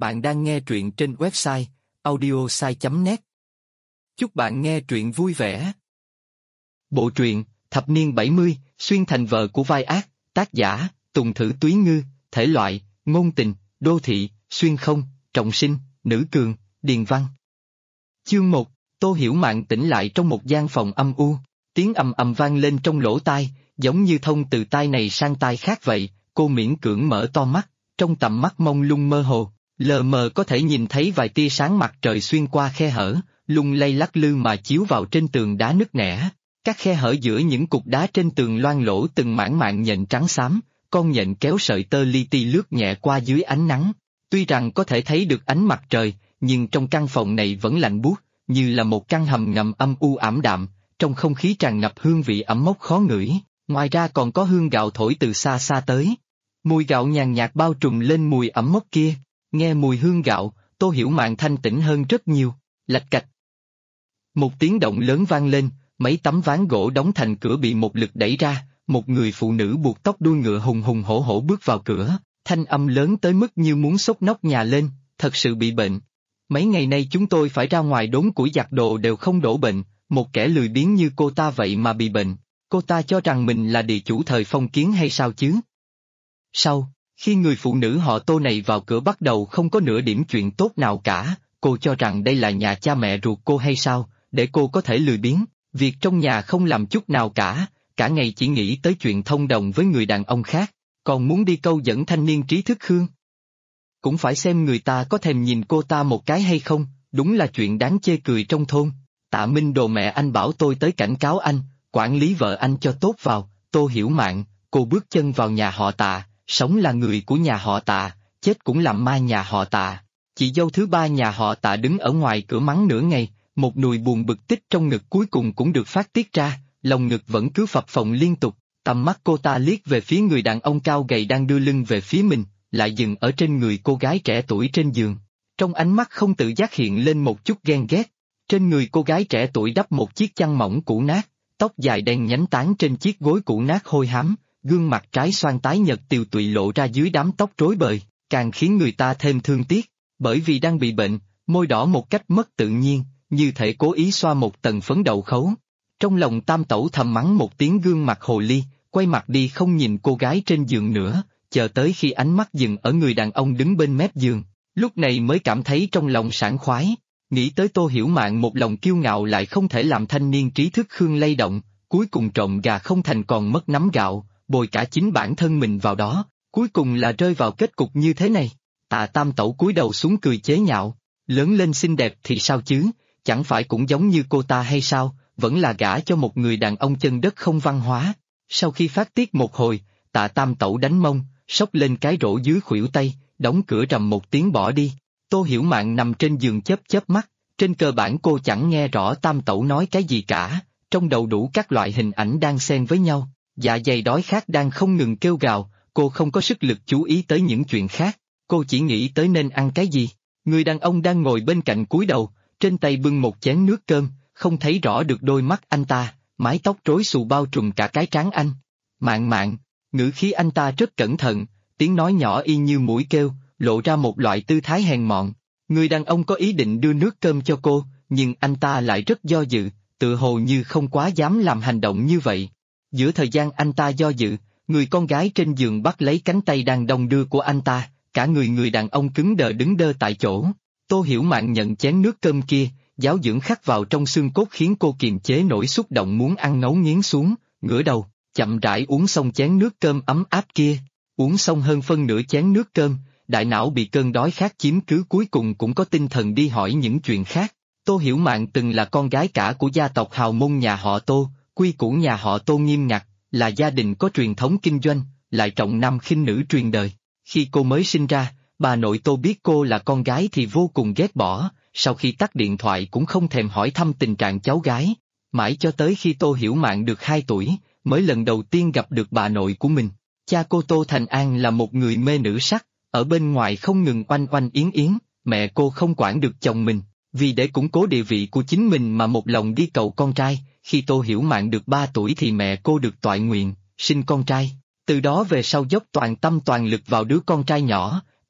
Bạn đang nghe truyện trên website audiosai.net. Chúc bạn nghe truyện vui vẻ. Bộ truyện, thập niên 70, xuyên thành vợ của vai ác, tác giả, Tùng Thử Túy Ngư, thể loại, ngôn tình, đô thị, xuyên không, trọng sinh, nữ cường, điền văn. Chương 1, Tô Hiểu Mạn tỉnh lại trong một gian phòng âm u, tiếng ầm ầm vang lên trong lỗ tai, giống như thông từ tai này sang tai khác vậy. Cô miễn cưỡng mở to mắt, trong tầm mắt mông lung mơ hồ, lờ mờ có thể nhìn thấy vài tia sáng mặt trời xuyên qua khe hở, lung lay lắc lư mà chiếu vào trên tường đá nứt nẻ. Các khe hở giữa những cục đá trên tường loang lỗ từng mảng mạng nhện trắng xám, con nhện kéo sợi tơ li ti lướt nhẹ qua dưới ánh nắng. Tuy rằng có thể thấy được ánh mặt trời, nhưng trong căn phòng này vẫn lạnh buốt, như là một căn hầm ngầm âm u ảm đạm, trong không khí tràn ngập hương vị ẩm mốc khó ngửi. Ngoài ra còn có hương gạo thổi từ xa xa tới. Mùi gạo nhàn nhạt bao trùm lên mùi ẩm mốc kia. Nghe mùi hương gạo, Tô Hiểu Mạn thanh tĩnh hơn rất nhiều. Lạch cạch. Một tiếng động lớn vang lên, mấy tấm ván gỗ đóng thành cửa bị một lực đẩy ra, một người phụ nữ buộc tóc đuôi ngựa hùng hùng hổ hổ bước vào cửa, thanh âm lớn tới mức như muốn xốc nóc nhà lên, thật sự bị bệnh. Mấy ngày nay chúng tôi phải ra ngoài đốn củi giặt đồ đều không đổ bệnh, một kẻ lười biếng như cô ta vậy mà bị bệnh. Cô ta cho rằng mình là địa chủ thời phong kiến hay sao chứ? Sau, khi người phụ nữ họ Tô này vào cửa bắt đầu không có nửa điểm chuyện tốt nào cả, cô cho rằng đây là nhà cha mẹ ruột cô hay sao, để cô có thể lười biếng, việc trong nhà không làm chút nào cả ngày chỉ nghĩ tới chuyện thông đồng với người đàn ông khác, còn muốn đi câu dẫn thanh niên trí thức Khương. Cũng phải xem người ta có thèm nhìn cô ta một cái hay không, đúng là chuyện đáng chê cười trong thôn. Tạ Minh Đồ mẹ anh bảo tôi tới cảnh cáo anh, quản lý vợ anh cho tốt vào. Tô Hiểu Mạn, cô bước chân vào nhà họ Tạ, sống là người của nhà họ Tạ, chết cũng làm ma nhà họ Tạ. Chị dâu thứ ba nhà họ Tạ đứng ở ngoài cửa mắng nửa ngày, một nùi buồn bực tích trong ngực cuối cùng cũng được phát tiết ra, lòng ngực vẫn cứ phập phồng liên tục. Tầm mắt cô ta liếc về phía người đàn ông cao gầy đang đưa lưng về phía mình, lại dừng ở trên người cô gái trẻ tuổi trên giường. Trong ánh mắt không tự giác hiện lên một chút ghen ghét. Trên người cô gái trẻ tuổi đắp một chiếc chăn mỏng cũ nát, tóc dài đen nhánh tán trên chiếc gối cũ nát hôi hám, gương mặt trái xoan tái nhợt tiều tụy lộ ra dưới đám tóc rối bời, càng khiến người ta thêm thương tiếc. Bởi vì đang bị bệnh, môi đỏ một cách mất tự nhiên, như thể cố ý xoa một tầng phấn đậu khấu. Trong lòng Tam Tẩu thầm mắng một tiếng gương mặt hồ ly, quay mặt đi không nhìn cô gái trên giường nữa, chờ tới khi ánh mắt dừng ở người đàn ông đứng bên mép giường, lúc này mới cảm thấy trong lòng sảng khoái. Nghĩ tới Tô Hiểu Mạn một lòng kiêu ngạo lại không thể làm thanh niên trí thức Khương lay động, cuối cùng trộm gà không thành còn mất nắm gạo, bồi cả chính bản thân mình vào đó, cuối cùng là rơi vào kết cục như thế này. Tạ Tam Tẩu cúi đầu xuống cười chế nhạo, lớn lên xinh đẹp thì sao chứ, chẳng phải cũng giống như cô ta hay sao, vẫn là gả cho một người đàn ông chân đất không văn hóa. Sau khi phát tiết một hồi, Tạ Tam Tẩu đánh mông, xốc lên cái rổ dưới khuỷu tay, đóng cửa rầm một tiếng bỏ đi. Tô Hiểu Mạn nằm trên giường chớp chớp mắt, trên cơ bản cô chẳng nghe rõ Tam Tẩu nói cái gì cả, trong đầu đủ các loại hình ảnh đang xen với nhau, dạ dày đói khát đang không ngừng kêu gào, cô không có sức lực chú ý tới những chuyện khác, cô chỉ nghĩ tới nên ăn cái gì. Người đàn ông đang ngồi bên cạnh cúi đầu, trên tay bưng một chén nước cơm, không thấy rõ được đôi mắt anh ta, mái tóc rối xù bao trùm cả cái trán anh. Mạn Mạn, ngữ khí anh ta rất cẩn thận, tiếng nói nhỏ y như mũi kêu, lộ ra một loại tư thái hèn mọn. Người đàn ông có ý định đưa nước cơm cho cô, nhưng anh ta lại rất do dự, tự hồ như không quá dám làm hành động như vậy. Giữa thời gian anh ta do dự, người con gái trên giường bắt lấy cánh tay đang đong đưa của anh ta, cả người đàn ông cứng đờ đứng đơ tại chỗ. Tô Hiểu Mạn nhận chén nước cơm kia, giáo dưỡng khắc vào trong xương cốt khiến cô kiềm chế nỗi xúc động muốn ăn ngấu nghiến xuống, ngửa đầu, chậm rãi uống xong chén nước cơm ấm áp kia. Uống xong hơn phân nửa chén nước cơm, đại não bị cơn đói khát chiếm cứ cuối cùng cũng có tinh thần đi hỏi những chuyện khác. Tô Hiểu Mạn từng là con gái cả của gia tộc hào môn nhà họ Tô, quy củ nhà họ Tô nghiêm ngặt, là gia đình có truyền thống kinh doanh, lại trọng nam khinh nữ truyền đời. Khi cô mới sinh ra, bà nội Tô biết cô là con gái thì vô cùng ghét bỏ, sau khi tắt điện thoại cũng không thèm hỏi thăm tình trạng cháu gái. Mãi cho tới khi Tô Hiểu Mạn được 2 tuổi, mới lần đầu tiên gặp được bà nội của mình. Cha cô Tô Thành An là một người mê nữ sắc, ở bên ngoài không ngừng oanh oanh yến yến, mẹ cô không quản được chồng mình, vì để củng cố địa vị của chính mình mà một lòng đi cầu con trai. Khi Tô Hiểu Mạn được 3 tuổi thì mẹ cô được toại nguyện, sinh con trai. Từ đó về sau dốc toàn tâm toàn lực vào đứa con trai nhỏ,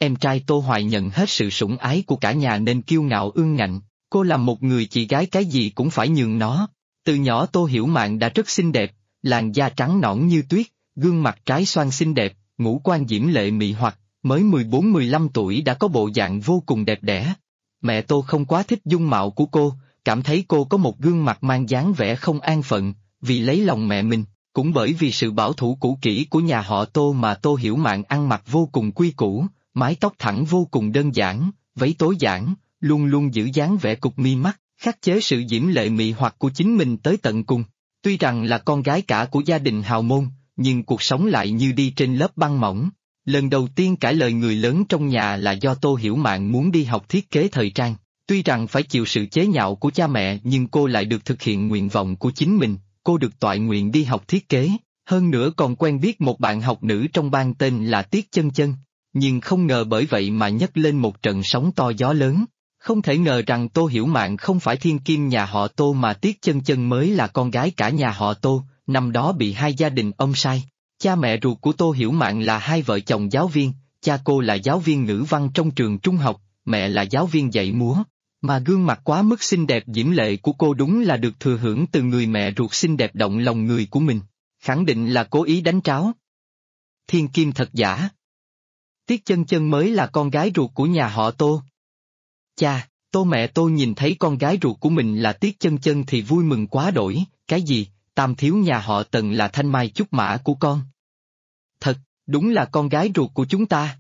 em trai Tô Hoài nhận hết sự sủng ái của cả nhà nên kiêu ngạo ương ngạnh, cô làm một người chị gái cái gì cũng phải nhường nó. Từ nhỏ Tô Hiểu Mạn đã rất xinh đẹp, làn da trắng nõn như tuyết, gương mặt trái xoan xinh đẹp, ngũ quan diễm lệ mị hoặc, mới 14-15 tuổi đã có bộ dạng vô cùng đẹp đẽ. Mẹ Tô không quá thích dung mạo của cô, cảm thấy cô có một gương mặt mang dáng vẻ không an phận, vì lấy lòng mẹ mình, cũng bởi vì sự bảo thủ cũ kỹ của nhà họ Tô mà Tô Hiểu Mạn ăn mặc vô cùng quy củ, mái tóc thẳng vô cùng đơn giản, váy tối giản, luôn luôn giữ dáng vẻ cục mi mắt, khắc chế sự diễm lệ mị hoặc của chính mình tới tận cùng. Tuy rằng là con gái cả của gia đình hào môn, nhưng cuộc sống lại như đi trên lớp băng mỏng. Lần đầu tiên cãi lời người lớn trong nhà là do Tô Hiểu Mạn muốn đi học thiết kế thời trang. Tuy rằng phải chịu sự chế nhạo của cha mẹ nhưng cô lại được thực hiện nguyện vọng của chính mình, cô được toại nguyện đi học thiết kế, hơn nữa còn quen biết một bạn học nữ trong ban tên là Tiết Chân Chân. Nhưng không ngờ bởi vậy mà nhấc lên một trận sóng to gió lớn. Không thể ngờ rằng Tô Hiểu Mạn không phải thiên kim nhà họ Tô mà Tiết Chân Chân mới là con gái cả nhà họ Tô, năm đó bị hai gia đình ông sai. Cha mẹ ruột của Tô Hiểu Mạn là hai vợ chồng giáo viên, cha cô là giáo viên ngữ văn trong trường trung học, mẹ là giáo viên dạy múa. Mà gương mặt quá mức xinh đẹp diễm lệ của cô đúng là được thừa hưởng từ người mẹ ruột xinh đẹp động lòng người của mình, khẳng định là cố ý đánh tráo. Thiên kim thật giả. Tiết Chân Chân mới là con gái ruột của nhà họ Tô. Cha, Tô mẹ Tô nhìn thấy con gái ruột của mình là Tiết Chân Chân thì vui mừng quá đổi, cái gì, tam thiếu nhà họ Tần là thanh mai trúc mã của con. Thật, đúng là con gái ruột của chúng ta.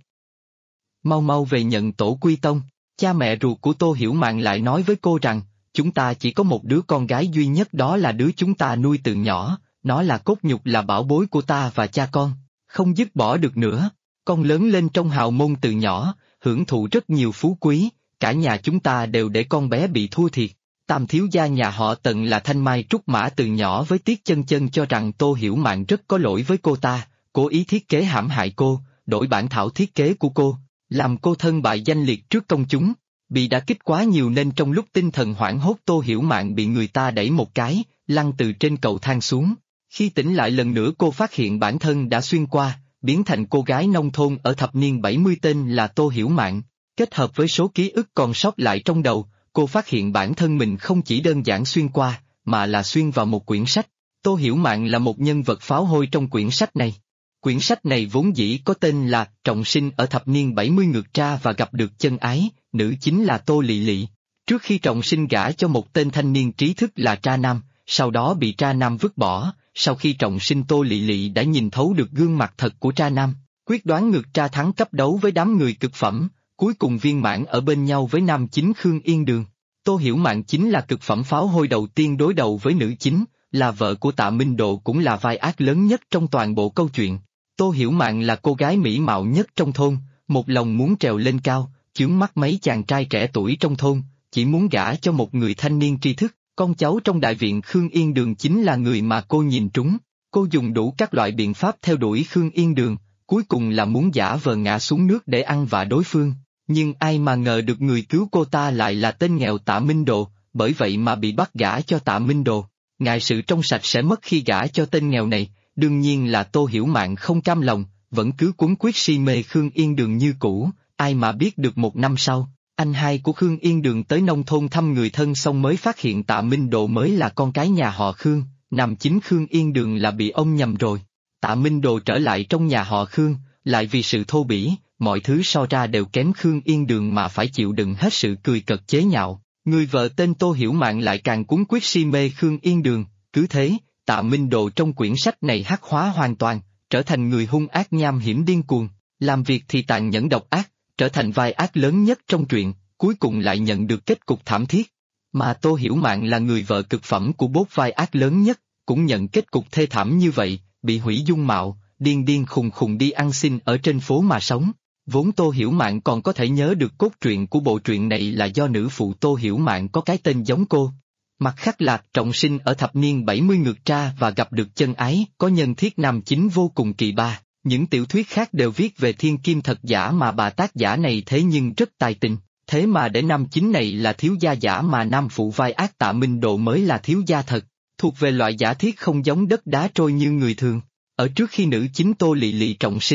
Mau mau về nhận tổ quy tông. Cha mẹ ruột của Tô Hiểu Mạn lại nói với cô rằng, chúng ta chỉ có một đứa con gái duy nhất, đó là đứa chúng ta nuôi từ nhỏ, nó là cốt nhục là bảo bối của ta và cha con, không dứt bỏ được nữa. Con lớn lên trong hào môn từ nhỏ, hưởng thụ rất nhiều phú quý, cả nhà chúng ta đều để con bé bị thua thiệt. Tam thiếu gia nhà họ Tần là thanh mai trúc mã từ nhỏ với Tiết Chân Chân cho rằng Tô Hiểu Mạn rất có lỗi với cô ta, cố ý thiết kế hãm hại cô, đổi bản thảo thiết kế của cô, làm cô thân bại danh liệt trước công chúng. Bị đả kích quá nhiều nên trong lúc tinh thần hoảng hốt Tô Hiểu Mạn bị người ta đẩy một cái, lăn từ trên cầu thang xuống. Khi tỉnh lại lần nữa cô phát hiện bản thân đã xuyên qua, biến thành cô gái nông thôn ở thập niên 70 tên là Tô Hiểu Mạn. Kết hợp với số ký ức còn sót lại trong đầu, cô phát hiện bản thân mình không chỉ đơn giản xuyên qua, mà là xuyên vào một quyển sách. Tô Hiểu Mạn là một nhân vật pháo hôi trong quyển sách này. Quyển sách này vốn dĩ có tên là Trọng Sinh ở thập niên 70 ngược ra và gặp được chân ái, nữ chính là Tô Lị Lị. Trước khi Trọng Sinh gả cho một tên thanh niên trí thức là Tra Nam, sau đó bị Tra Nam vứt bỏ, sau khi Trọng Sinh Tô Lị Lị đã nhìn thấu được gương mặt thật của Tra Nam, quyết đoán ngược Tra thắng cấp đấu với đám người cực phẩm, cuối cùng viên mãn ở bên nhau với nam chính Khương Yên Đường. Tô Hiểu Mạn chính là cực phẩm pháo hôi đầu tiên đối đầu với nữ chính, là vợ của Tạ Minh Độ cũng là vai ác lớn nhất trong toàn bộ câu chuyện. Tô Hiểu Mạn là cô gái mỹ mạo nhất trong thôn, một lòng muốn trèo lên cao, chướng mắt mấy chàng trai trẻ tuổi trong thôn, chỉ muốn gả cho một người thanh niên tri thức. Con cháu trong đại viện Khương Yên Đường chính là người mà cô nhìn trúng. Cô dùng đủ các loại biện pháp theo đuổi Khương Yên Đường, cuối cùng là muốn giả vờ ngã xuống nước để ăn vạ đối phương. Nhưng ai mà ngờ được người cứu cô ta lại là tên nghèo Tạ Minh Đồ, bởi vậy mà bị bắt gả cho Tạ Minh Đồ. Ngại sự trong sạch sẽ mất khi gả cho tên nghèo này, đương nhiên là Tô Hiểu Mạn không cam lòng, vẫn cứ quấn quyết si mê Khương Yên Đường như cũ. Ai mà biết được một năm sau, anh hai của Khương Yên Đường tới nông thôn thăm người thân xong mới phát hiện Tạ Minh Độ mới là con cái nhà họ Khương, nam chính Khương Yên Đường là bị ông nhầm rồi. Tạ Minh Độ trở lại trong nhà họ Khương, lại vì sự thô bỉ, mọi thứ so ra đều kém Khương Yên Đường mà phải chịu đựng hết sự cười cợt chế nhạo. Người vợ tên Tô Hiểu Mạn lại càng cuốn quyết si mê Khương Yên Đường, cứ thế, Tạ Minh Độ trong quyển sách này hắc hóa hoàn toàn, trở thành người hung ác nham hiểm điên cuồng, làm việc thì tàn nhẫn độc ác, trở thành vai ác lớn nhất trong truyện, cuối cùng lại nhận được kết cục thảm thiết. Mà Tô Hiểu Mạn là người vợ cực phẩm của bốt vai ác lớn nhất, cũng nhận kết cục thê thảm như vậy, bị hủy dung mạo, điên điên khùng khùng đi ăn xin ở trên phố mà sống. Vốn Tô Hiểu Mạn còn có thể nhớ được cốt truyện của bộ truyện này là do nữ phụ Tô Hiểu Mạn có cái tên giống cô. Mặt khác là Trọng Sinh ở thập niên 70 ngược ra và gặp được chân ái, có nhân thiết nam chính vô cùng kỳ ba. Những tiểu thuyết khác đều viết về thiên kim thật giả mà bà tác giả này thế nhưng rất tài tình, thế mà để nam chính này là thiếu gia giả mà nam phụ vai ác Tạ Minh Độ mới là thiếu gia thật, thuộc về loại giả thiết không giống đất đá trôi như người thường. Ở trước khi nữ chính Tô Lị Lị trọng sinh,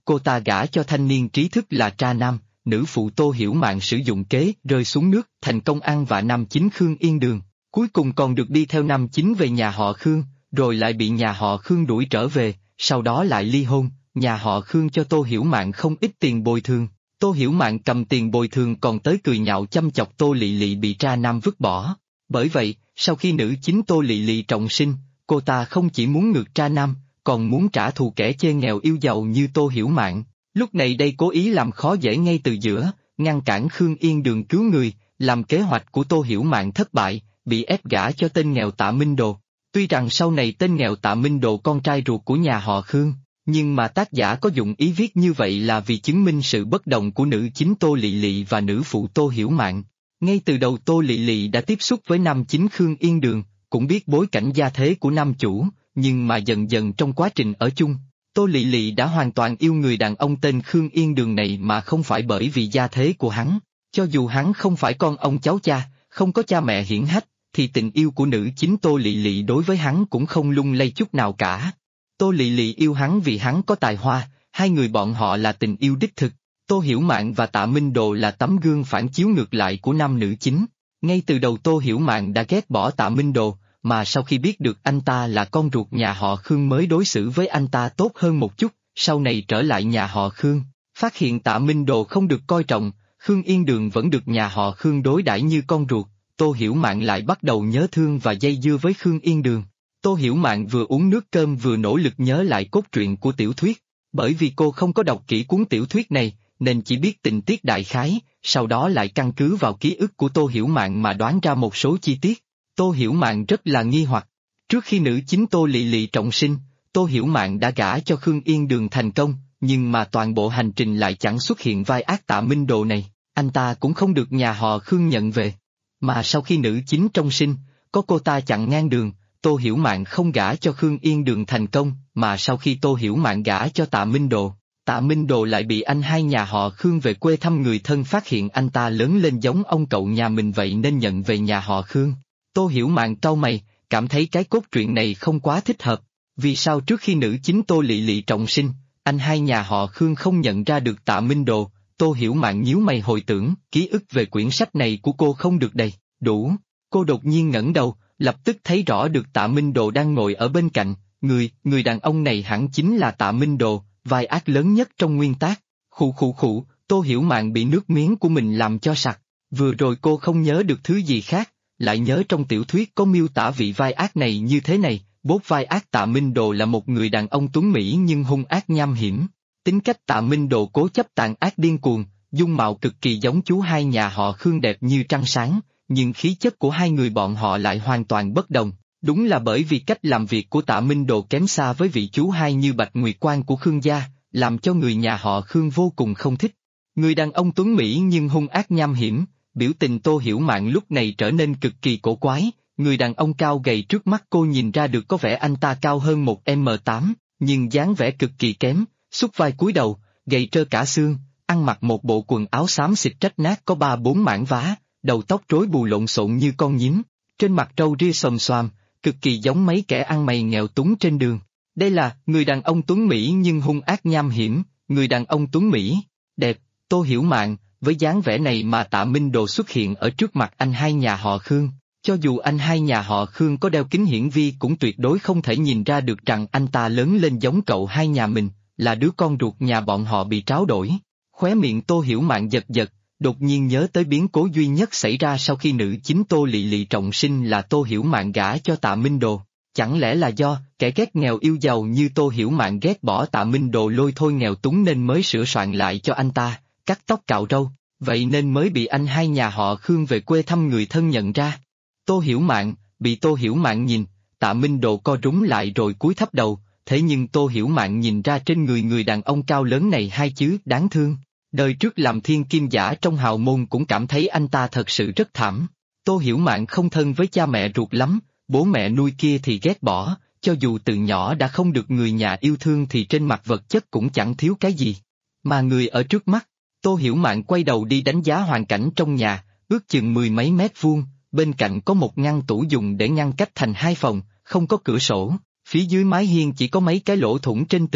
cô ta gả cho thanh niên trí thức là tra nam, nữ phụ Tô Hiểu Mạn sử dụng kế rơi xuống nước, thành công ăn vạ nam chính Khương Yên Đường, cuối cùng còn được đi theo nam chính về nhà họ Khương, rồi lại bị nhà họ Khương đuổi trở về, sau đó lại ly hôn, nhà họ Khương cho Tô Hiểu Mạn không ít tiền bồi thường. Tô Hiểu Mạn cầm tiền bồi thường còn tới cười nhạo chăm chọc Tô Lị Lị bị tra nam vứt bỏ. Bởi vậy, sau khi nữ chính Tô Lị Lị trọng sinh, cô ta không chỉ muốn ngược tra nam, còn muốn trả thù kẻ chê nghèo yêu giàu như Tô Hiểu Mạn. Lúc này đây cố ý làm khó dễ ngay từ giữa, ngăn cản Khương Yên Đường cứu người, làm kế hoạch của Tô Hiểu Mạn thất bại, bị ép gả cho tên nghèo Tạ Minh Đồ. Tuy rằng sau này tên nghèo Tạ Minh Đồ con trai ruột của nhà họ Khương, nhưng mà tác giả có dụng ý viết như vậy là vì chứng minh sự bất đồng của nữ chính Tô Lị Lị và nữ phụ Tô Hiểu Mạn. Ngay từ đầu Tô Lị Lị đã tiếp xúc với nam chính Khương Yên Đường, cũng biết bối cảnh gia thế của nam chủ, nhưng mà dần dần trong quá trình ở chung, Tô Lị Lị đã hoàn toàn yêu người đàn ông tên Khương Yên Đường này mà không phải bởi vì gia thế của hắn. Cho dù hắn không phải con ông cháu cha, không có cha mẹ hiển hách, thì tình yêu của nữ chính Tô Lị Lị đối với hắn cũng không lung lay chút nào cả. Tô Lị Lị yêu hắn vì hắn có tài hoa, hai người bọn họ là tình yêu đích thực. Tô Hiểu Mạn và Tạ Minh Đồ là tấm gương phản chiếu ngược lại của nam nữ chính. Ngay từ đầu Tô Hiểu Mạn đã ghét bỏ Tạ Minh Đồ, mà sau khi biết được anh ta là con ruột nhà họ Khương mới đối xử với anh ta tốt hơn một chút, sau này trở lại nhà họ Khương, phát hiện Tạ Minh Đồ không được coi trọng, Khương Yên Đường vẫn được nhà họ Khương đối đãi như con ruột, Tô Hiểu Mạn lại bắt đầu nhớ thương và dây dưa với Khương Yên Đường. Tô Hiểu Mạn vừa uống nước cơm vừa nỗ lực nhớ lại cốt truyện của tiểu thuyết, bởi vì cô không có đọc kỹ cuốn tiểu thuyết này, nên chỉ biết tình tiết đại khái, sau đó lại căn cứ vào ký ức của Tô Hiểu Mạn mà đoán ra một số chi tiết. Tô Hiểu Mạn rất là nghi hoặc. Trước khi nữ chính Tô Lị Lị trọng sinh, Tô Hiểu Mạn đã gả cho Khương Yên Đường thành công, nhưng mà toàn bộ hành trình lại chẳng xuất hiện vai ác Tạ Minh Đồ này, anh ta cũng không được nhà họ Khương nhận về. Mà sau khi nữ chính trọng sinh, có cô ta chặn ngang đường, Tô Hiểu Mạn không gả cho Khương Yên Đường thành công, mà sau khi Tô Hiểu Mạn gả cho Tạ Minh Đồ, Tạ Minh Đồ lại bị anh hai nhà họ Khương về quê thăm người thân phát hiện anh ta lớn lên giống ông cậu nhà mình vậy nên nhận về nhà họ Khương. Tô Hiểu Mạn cau mày, cảm thấy cái cốt truyện này không quá thích hợp, vì sao trước khi nữ chính Tô Lị Lị trọng sinh, anh hai nhà họ Khương không nhận ra được Tạ Minh Đồ. Tô Hiểu Mạn nhíu mày hồi tưởng, ký ức về quyển sách này của cô không được đầy đủ. Cô đột nhiên ngẩng đầu, lập tức thấy rõ được Tạ Minh Đồ đang ngồi ở bên cạnh, người đàn ông này hẳn chính là Tạ Minh Đồ, vai ác lớn nhất trong nguyên tác. Khụ, Tô Hiểu Mạn bị nước miếng của mình làm cho sặc, vừa rồi cô không nhớ được thứ gì khác, lại nhớ trong tiểu thuyết có miêu tả vị vai ác này như thế này, bốt vai ác Tạ Minh Đồ là một người đàn ông tuấn mỹ nhưng hung ác nham hiểm. Tính cách Tạ Minh Đồ cố chấp tàn ác điên cuồng, dung mạo cực kỳ giống chú hai nhà họ Khương đẹp như trăng sáng, nhưng khí chất của hai người bọn họ lại hoàn toàn bất đồng. Đúng là bởi vì cách làm việc của Tạ Minh Đồ kém xa với vị chú hai như Bạch Nguyệt Quan của Khương gia, làm cho người nhà họ Khương vô cùng không thích. Người đàn ông tuấn mỹ nhưng hung ác nham hiểm, biểu tình Tô Hiểu Mạn lúc này trở nên cực kỳ cổ quái. Người đàn ông cao gầy trước mắt cô nhìn ra được có vẻ anh ta cao hơn một m8, nhưng dáng vẻ cực kỳ kém, xúc vai cúi đầu, gầy trơ cả xương, ăn mặc một bộ quần áo xám xịt rách nát có 3-4 mảng vá, đầu tóc rối bù lộn xộn như con nhím, trên mặt râu ria xồm xoàm, cực kỳ giống mấy kẻ ăn mày nghèo túng trên đường. Đây là người đàn ông tuấn mỹ nhưng hung ác nham hiểm, người đàn ông tuấn mỹ, đẹp. Tô Hiểu Mạn, với dáng vẻ này mà Tạ Minh Đồ xuất hiện ở trước mặt anh hai nhà họ Khương, cho dù anh hai nhà họ Khương có đeo kính hiển vi cũng tuyệt đối không thể nhìn ra được rằng anh ta lớn lên giống cậu hai nhà mình, là đứa con ruột nhà bọn họ bị tráo đổi. Khóe miệng Tô Hiểu Mạn giật giật, đột nhiên nhớ tới biến cố duy nhất xảy ra sau khi nữ chính Tô Lị Lị trọng sinh là Tô Hiểu Mạn gả cho Tạ Minh Đồ. Chẳng lẽ là do kẻ ghét nghèo yêu giàu như Tô Hiểu Mạn ghét bỏ Tạ Minh Đồ lôi thôi nghèo túng nên mới sửa soạn lại cho anh ta, cắt tóc cạo râu, vậy nên mới bị anh hai nhà họ Khương về quê thăm người thân nhận ra. Tô Hiểu Mạn, bị Tô Hiểu Mạn nhìn, Tạ Minh Đồ co rúm lại rồi cúi thấp đầu, thế nhưng Tô Hiểu Mạn nhìn ra trên người đàn ông cao lớn này hai chữ đáng thương. Đời trước làm thiên kim giả trong hào môn cũng cảm thấy anh ta thật sự rất thảm. Tô Hiểu Mạn không thân với cha mẹ ruột lắm, bố mẹ nuôi kia thì ghét bỏ, cho dù từ nhỏ đã không được người nhà yêu thương thì trên mặt vật chất cũng chẳng thiếu cái gì. Mà người ở trước mắt, Tô Hiểu Mạn quay đầu đi đánh giá hoàn cảnh trong nhà, ước chừng 10 mấy mét vuông, bên cạnh có một ngăn tủ dùng để ngăn cách thành hai phòng, không có cửa sổ, phía dưới mái hiên chỉ có mấy cái lỗ thủng trên tường,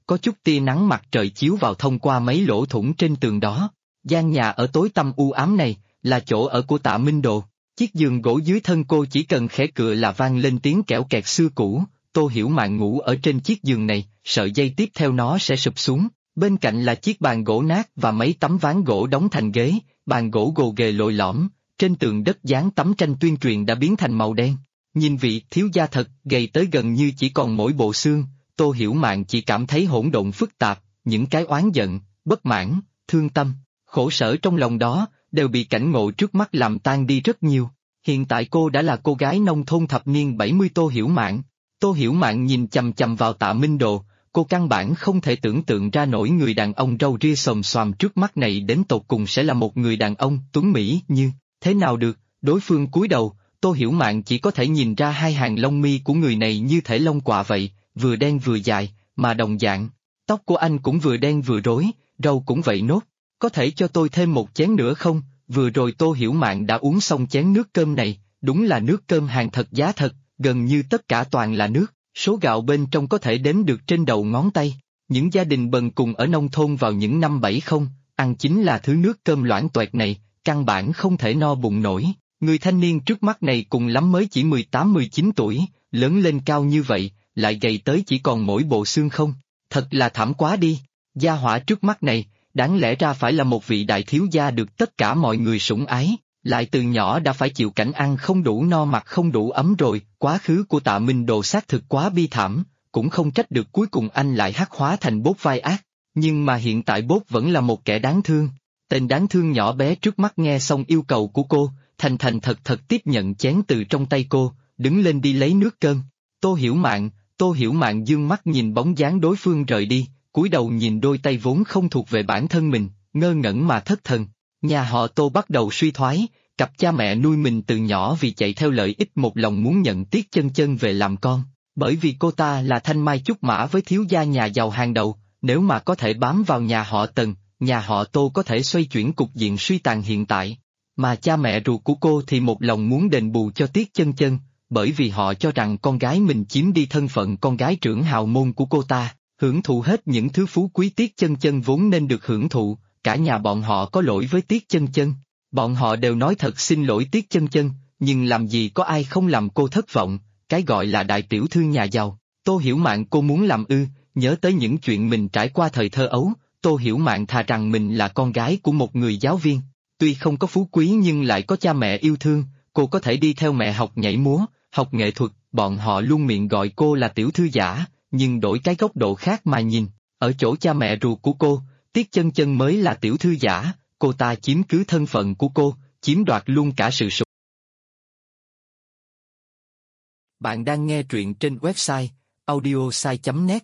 có chút tia nắng mặt trời chiếu vào thông qua mấy lỗ thủng trên tường đó. Gian nhà ở tối tăm u ám này, là chỗ ở của Tạ Minh Đồ. Chiếc giường gỗ dưới thân cô chỉ cần khẽ cựa là vang lên tiếng kẽo kẹt xưa cũ. Tô Hiểu Mạn ngủ ở trên chiếc giường này, sợi dây tiếp theo nó sẽ sụp xuống. Bên cạnh là chiếc bàn gỗ nát và mấy tấm ván gỗ đóng thành ghế, bàn gỗ gồ ghề lồi lõm. Trên tường đất dán tấm tranh tuyên truyền đã biến thành màu đen. Nhìn vị thiếu gia thật gầy tới gần như chỉ còn mỗi bộ xương, Tô Hiểu Mạn chỉ cảm thấy hỗn độn phức tạp, những cái oán giận, bất mãn, thương tâm, khổ sở trong lòng đó, đều bị cảnh ngộ trước mắt làm tan đi rất nhiều. Hiện tại cô đã là cô gái nông thôn thập niên 70 Tô Hiểu Mạn. Tô Hiểu Mạn nhìn chằm chằm vào Tạ Minh Đồ, cô căn bản không thể tưởng tượng ra nổi người đàn ông râu ria xồm xoàm trước mắt này đến tột cùng sẽ là một người đàn ông tuấn mỹ như thế nào được. Đối phương cúi đầu, Tô Hiểu Mạn chỉ có thể nhìn ra hai hàng lông mi của người này như thể lông quạ vậy, vừa đen vừa dài, mà đồng dạng. Tóc của anh cũng vừa đen vừa rối, râu cũng vậy nốt. Có thể cho tôi thêm một chén nữa không? Vừa rồi Tô Hiểu Mạn đã uống xong chén nước cơm này, đúng là nước cơm hàng thật giá thật, gần như tất cả toàn là nước, số gạo bên trong có thể đếm được trên đầu ngón tay. Những gia đình bần cùng ở nông thôn vào những năm 70, ăn chính là thứ nước cơm loãng toẹt này, căn bản không thể no bụng nổi. Người thanh niên trước mắt này cùng lắm mới chỉ 18-19 tuổi, lớn lên cao như vậy, lại gầy tới chỉ còn mỗi bộ xương không. Thật là thảm quá đi. Gia hỏa trước mắt này, đáng lẽ ra phải là một vị đại thiếu gia được tất cả mọi người sủng ái, lại từ nhỏ đã phải chịu cảnh ăn không đủ no mặc không đủ ấm rồi. Quá khứ của Tạ Minh Đồ xác thực quá bi thảm, cũng không trách được cuối cùng anh lại hắc hóa thành Bốt vai ác. Nhưng mà hiện tại Bốt vẫn là một kẻ đáng thương. Tên đáng thương nhỏ bé trước mắt nghe xong yêu cầu của cô, thành thành thật thật tiếp nhận chén từ trong tay cô, đứng lên đi lấy nước cơm. Tô Hiểu Mạn dương mắt nhìn bóng dáng đối phương rời đi, cúi đầu nhìn đôi tay vốn không thuộc về bản thân mình, ngơ ngẩn mà thất thần. Nhà họ Tô bắt đầu suy thoái, cặp cha mẹ nuôi mình từ nhỏ vì chạy theo lợi ích một lòng muốn nhận Tiết Chân Chân về làm con, bởi vì cô ta là thanh mai trúc mã với thiếu gia nhà giàu hàng đầu, nếu mà có thể bám vào nhà họ Tần, nhà họ Tô có thể xoay chuyển cục diện suy tàn hiện tại. Mà cha mẹ ruột của cô thì một lòng muốn đền bù cho Tiết Chân Chân, bởi vì họ cho rằng con gái mình chiếm đi thân phận con gái trưởng hào môn của cô ta, hưởng thụ hết những thứ phú quý Tiết Chân Chân vốn nên được hưởng thụ. Cả nhà bọn họ có lỗi với Tiết Chân Chân, bọn họ đều nói thật xin lỗi Tiết Chân Chân, nhưng làm gì có ai không làm cô thất vọng. Cái gọi là đại tiểu thư nhà giàu, Tô Hiểu Mạn cô muốn làm nhớ tới những chuyện mình trải qua thời thơ ấu, Tô Hiểu Mạn thà rằng mình là con gái của một người giáo viên, tuy không có phú quý nhưng lại có cha mẹ yêu thương, cô có thể đi theo mẹ học nhảy múa, học nghệ thuật. Bọn họ luôn miệng gọi cô là tiểu thư giả, nhưng đổi cái góc độ khác mà nhìn, ở chỗ cha mẹ ruột của cô, Tiết Chân Chân mới là tiểu thư giả, cô ta chiếm cứ thân phận của cô, chiếm đoạt luôn cả sự sủng. Bạn đang nghe truyện trên website audiosai.net.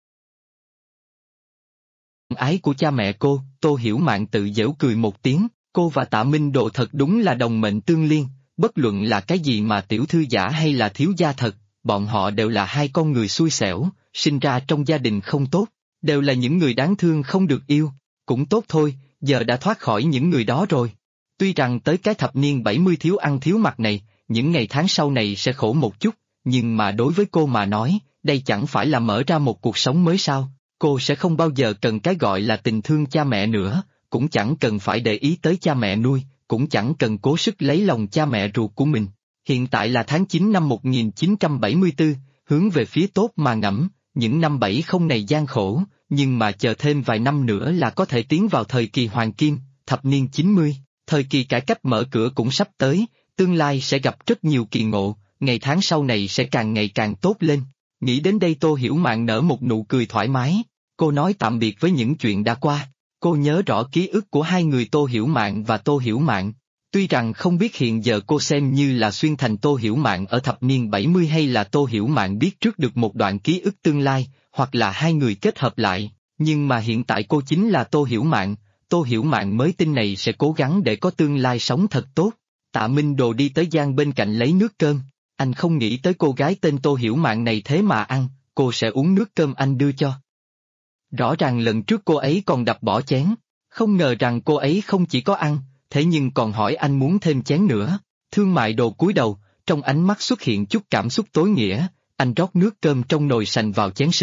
Ái của cha mẹ cô, Tô Hiểu Mạn tự giễu cười một tiếng, cô và Tạ Minh Độ thật đúng là đồng mệnh tương liên, bất luận là cái gì mà tiểu thư giả hay là thiếu gia thật, bọn họ đều là hai con người xui xẻo, sinh ra trong gia đình không tốt, đều là những người đáng thương không được yêu, cũng tốt thôi, giờ đã thoát khỏi những người đó rồi. Tuy rằng tới cái thập niên 70 thiếu ăn thiếu mặc này, những ngày tháng sau này sẽ khổ một chút, nhưng mà đối với cô mà nói, đây chẳng phải là mở ra một cuộc sống mới sao, cô sẽ không bao giờ cần cái gọi là tình thương cha mẹ nữa, cũng chẳng cần phải để ý tới cha mẹ nuôi, cũng chẳng cần cố sức lấy lòng cha mẹ ruột của mình. Hiện tại là tháng 9 năm 1974, hướng về phía tốt mà ngẫm, những năm 70 này gian khổ, nhưng mà chờ thêm vài năm nữa là có thể tiến vào thời kỳ hoàng kim, thập niên 90, thời kỳ cải cách mở cửa cũng sắp tới, tương lai sẽ gặp rất nhiều kỳ ngộ, ngày tháng sau này sẽ càng ngày càng tốt lên. Nghĩ đến đây Tô Hiểu Mạn nở một nụ cười thoải mái, cô nói tạm biệt với những chuyện đã qua. Cô nhớ rõ ký ức của hai người Tô Hiểu Mạn và Tô Hiểu Mạn. Tuy rằng không biết hiện giờ cô xem như là xuyên thành Tô Hiểu Mạn ở thập niên 70 hay là Tô Hiểu Mạn biết trước được một đoạn ký ức tương lai, hoặc là hai người kết hợp lại, nhưng mà hiện tại cô chính là Tô Hiểu Mạn mới tin này sẽ cố gắng để có tương lai sống thật tốt. Tạ Minh Đồ đi tới gian bên cạnh lấy nước cơm, anh không nghĩ tới cô gái tên Tô Hiểu Mạn này thế mà ăn, cô sẽ uống nước cơm anh đưa cho. Rõ ràng lần trước cô ấy còn đập bỏ chén, không ngờ rằng cô ấy không chỉ có ăn, thế nhưng còn hỏi anh muốn thêm chén nữa. Thương Mại Đồ cúi đầu, trong ánh mắt xuất hiện chút cảm xúc tối nghĩa, anh rót nước cơm trong nồi sành vào chén sứ,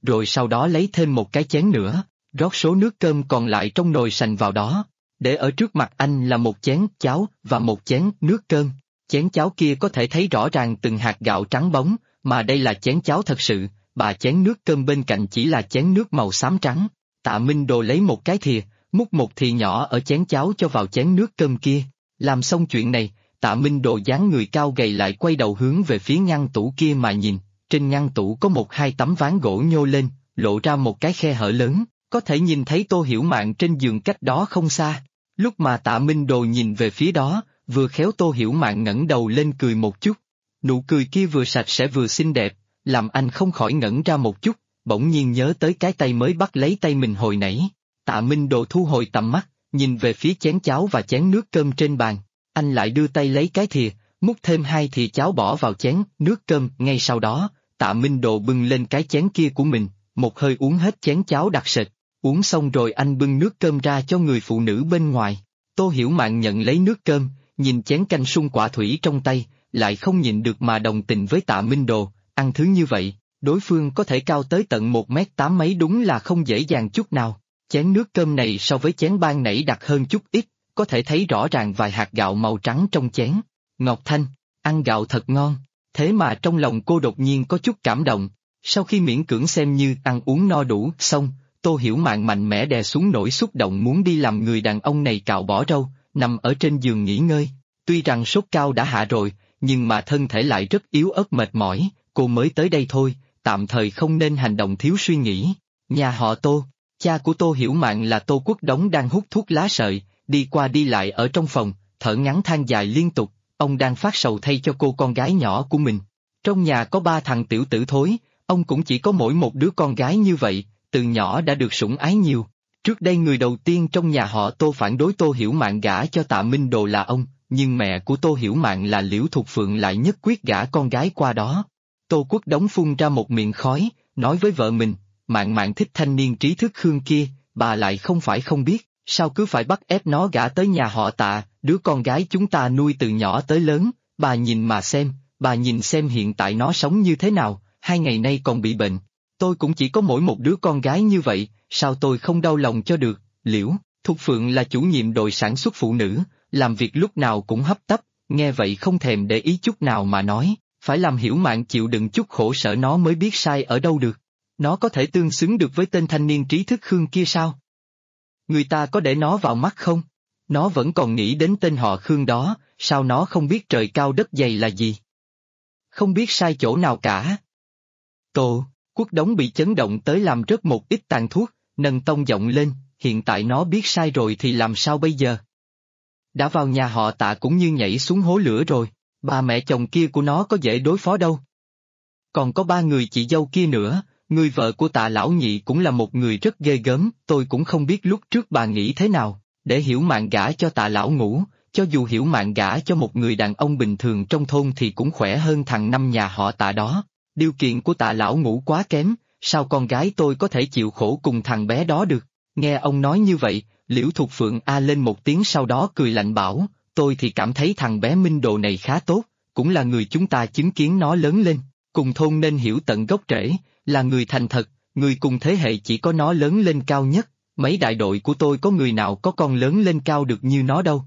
rồi sau đó lấy thêm một cái chén nữa, rót số nước cơm còn lại trong nồi sành vào đó. Để ở trước mặt anh là một chén cháo và một chén nước cơm. Chén cháo kia có thể thấy rõ ràng từng hạt gạo trắng bóng, mà đây là chén cháo thật sự, bà chén nước cơm bên cạnh chỉ là chén nước màu xám trắng. Tạ Minh Đồ lấy một cái thìa, múc một thìa nhỏ ở chén cháo cho vào chén nước cơm kia. Làm xong chuyện này, Tạ Minh Đồ dáng người cao gầy lại quay đầu hướng về phía ngăn tủ kia mà nhìn. Trên ngăn tủ có một hai tấm ván gỗ nhô lên, lộ ra một cái khe hở lớn, có thể nhìn thấy Tô Hiểu Mạn trên giường cách đó không xa. Lúc mà Tạ Minh Đồ nhìn về phía đó, vừa khéo Tô Hiểu Mạn ngẩng đầu lên cười một chút. Nụ cười kia vừa sạch sẽ vừa xinh đẹp, làm anh không khỏi ngẩn ra một chút, bỗng nhiên nhớ tới cái tay mới bắt lấy tay mình hồi nãy. Tạ Minh Đồ thu hồi tầm mắt, nhìn về phía chén cháo và chén nước cơm trên bàn, anh lại đưa tay lấy cái thìa, múc thêm hai thìa cháo bỏ vào chén nước cơm. Ngay sau đó, Tạ Minh Đồ bưng lên cái chén kia của mình, một hơi uống hết chén cháo đặc sệt. Uống xong rồi anh bưng nước cơm ra cho người phụ nữ bên ngoài. Tô Hiểu Mạn nhận lấy nước cơm, nhìn chén canh sung quả thủy trong tay, lại không nhịn được mà đồng tình với Tạ Minh Đồ. Ăn thứ như vậy, đối phương có thể cao tới tận 1m8 mấy đúng là không dễ dàng chút nào. Chén nước cơm này so với chén ban nãy đặc hơn chút ít, có thể thấy rõ ràng vài hạt gạo màu trắng trong chén. Ngọc Thanh, ăn gạo thật ngon, thế mà trong lòng cô đột nhiên có chút cảm động. Sau khi miễn cưỡng xem như ăn uống no đủ xong, Tô Hiểu Mạn mạnh mẽ đè xuống nỗi xúc động muốn đi làm người đàn ông này cạo bỏ râu, nằm ở trên giường nghỉ ngơi. Tuy rằng sốt cao đã hạ rồi, nhưng mà thân thể lại rất yếu ớt mệt mỏi, cô mới tới đây thôi, tạm thời không nên hành động thiếu suy nghĩ. Nhà họ Tô, cha của Tô Hiểu Mạn là Tô Quốc Đống đang hút thuốc lá sợi, đi qua đi lại ở trong phòng, thở ngắn than dài liên tục, ông đang phát sầu thay cho cô con gái nhỏ của mình. Trong nhà có 3 thằng tiểu tử thối, ông cũng chỉ có mỗi một đứa con gái như vậy, từ nhỏ đã được sủng ái nhiều. Trước đây người đầu tiên trong nhà họ Tô phản đối Tô Hiểu Mạn gả cho Tạ Minh Đồ là ông, nhưng mẹ của Tô Hiểu Mạn là Liễu Thục Phượng lại nhất quyết gả con gái qua đó. Tô Quốc Đống phun ra một miệng khói, nói với vợ mình, Mạn Mạn thích thanh niên trí thức Khương kia, bà lại không phải không biết, sao cứ phải bắt ép nó gả tới nhà họ Tạ, đứa con gái chúng ta nuôi từ nhỏ tới lớn, bà nhìn mà xem, bà nhìn xem hiện tại nó sống như thế nào, 2 ngày nay còn bị bệnh. Tôi cũng chỉ có mỗi một đứa con gái như vậy, sao tôi không đau lòng cho được. Liễu Thục Phượng là chủ nhiệm đội sản xuất phụ nữ, làm việc lúc nào cũng hấp tấp, nghe vậy không thèm để ý chút nào mà nói, phải làm Hiểu Mạn chịu đựng chút khổ sở nó mới biết sai ở đâu được. Nó có thể tương xứng được với tên thanh niên trí thức Khương kia sao? Người ta có để nó vào mắt không? Nó vẫn còn nghĩ đến tên họ Khương đó, sao nó không biết trời cao đất dày là gì? Không biết sai chỗ nào cả. Tô Quốc Đống bị chấn động tới làm rớt một ít tàn thuốc, nâng tông giọng lên, hiện tại nó biết sai rồi thì làm sao bây giờ? Đã vào nhà họ Tạ cũng như nhảy xuống hố lửa rồi, bà mẹ chồng kia của nó có dễ đối phó đâu. Còn có 3 người chị dâu kia nữa, người vợ của Tạ lão nhị cũng là một người rất ghê gớm, tôi cũng không biết lúc trước bà nghĩ thế nào, để Hiểu Mạn gả cho Tạ lão ngũ, cho dù Hiểu Mạn gả cho một người đàn ông bình thường trong thôn thì cũng khỏe hơn thằng năm nhà họ Tạ đó. Điều kiện của Tạ lão ngũ quá kém, sao con gái tôi có thể chịu khổ cùng thằng bé đó được? Nghe ông nói như vậy, Liễu Thục Phượng a lên một tiếng sau đó cười lạnh bảo, tôi thì cảm thấy thằng bé Minh Đồ này khá tốt, cũng là người chúng ta chứng kiến nó lớn lên, cùng thôn nên hiểu tận gốc rễ, là người thành thật, người cùng thế hệ chỉ có nó lớn lên cao nhất, mấy đại đội của tôi có người nào có con lớn lên cao được như nó đâu.